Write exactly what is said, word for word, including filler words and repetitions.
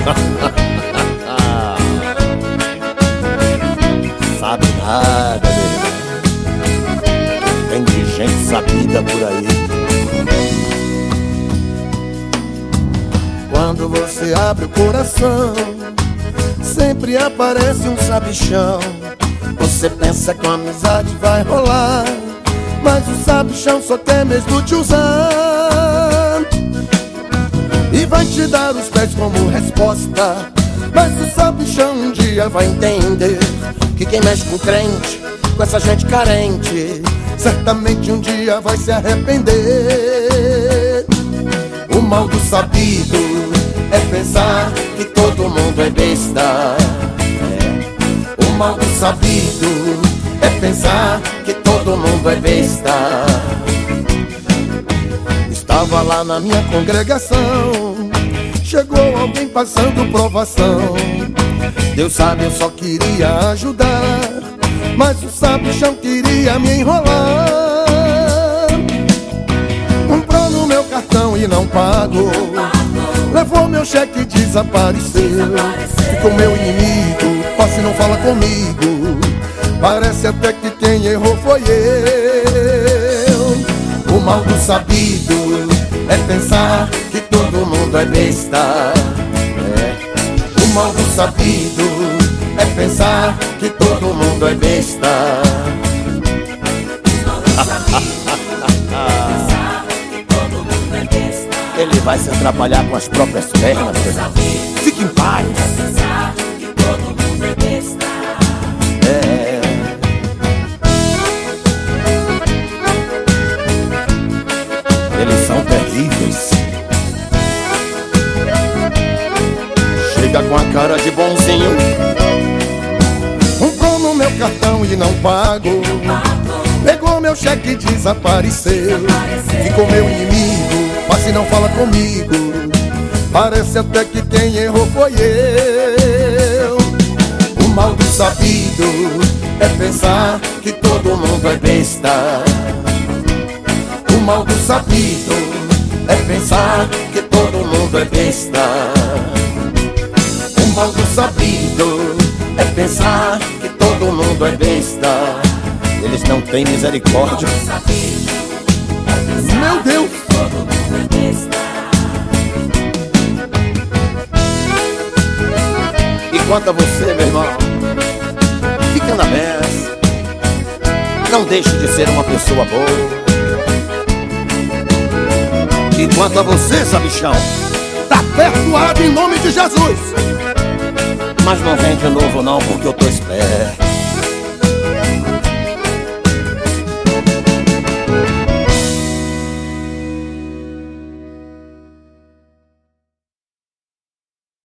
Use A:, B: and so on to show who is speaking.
A: Sabe nada, meu irmão. Tem de gente sabida por aí. Quando você abre o coração, sempre aparece um sabichão. Você pensa que a amizade vai rolar, mas o sabichão só quer mesmo te usar e vai te dar os pés como resposta. Mas o sabichão um dia vai entender que quem mexe com crente, com essa gente carente, certamente um dia vai se arrepender. O mal do sabido é pensar que todo mundo é besta. É. O mal do sabido é pensar que todo mundo é besta. Estava lá na minha congregação, chegou alguém passando provação. Deus sabe, eu só queria ajudar, mas o sabichão queria me enrolar. Comprou no meu cartão e não pagou, levou meu cheque e desapareceu. Ficou meu inimigo, passe não fala comigo. Parece até que quem errou foi eu. O mal do sabido é pensar que todo mundo é besta. É. O mal do sabido é pensar que todo mundo é besta. Ele vai se atrapalhar com as próprias pernas. Fique em paz. É. Eles são terríveis. Chega com a cara de bonzinho, comprou no meu cartão e não pago, pegou meu cheque e desapareceu. Ficou meu inimigo, passe não fala comigo. Parece até que quem errou foi eu. O mal do sabido é pensar que todo mundo é besta. O mal do sabido é pensar que todo mundo é besta. O mal do sabido é pensar que todo mundo é besta. Eles não têm misericórdia. Meu Deus! E quanto a você, meu irmão, fica na mesa. Não deixe de ser uma pessoa boa. E quanto a você, sabichão, tá perdoado em nome de Jesus. Mas não vem de novo não, porque eu tô esperto.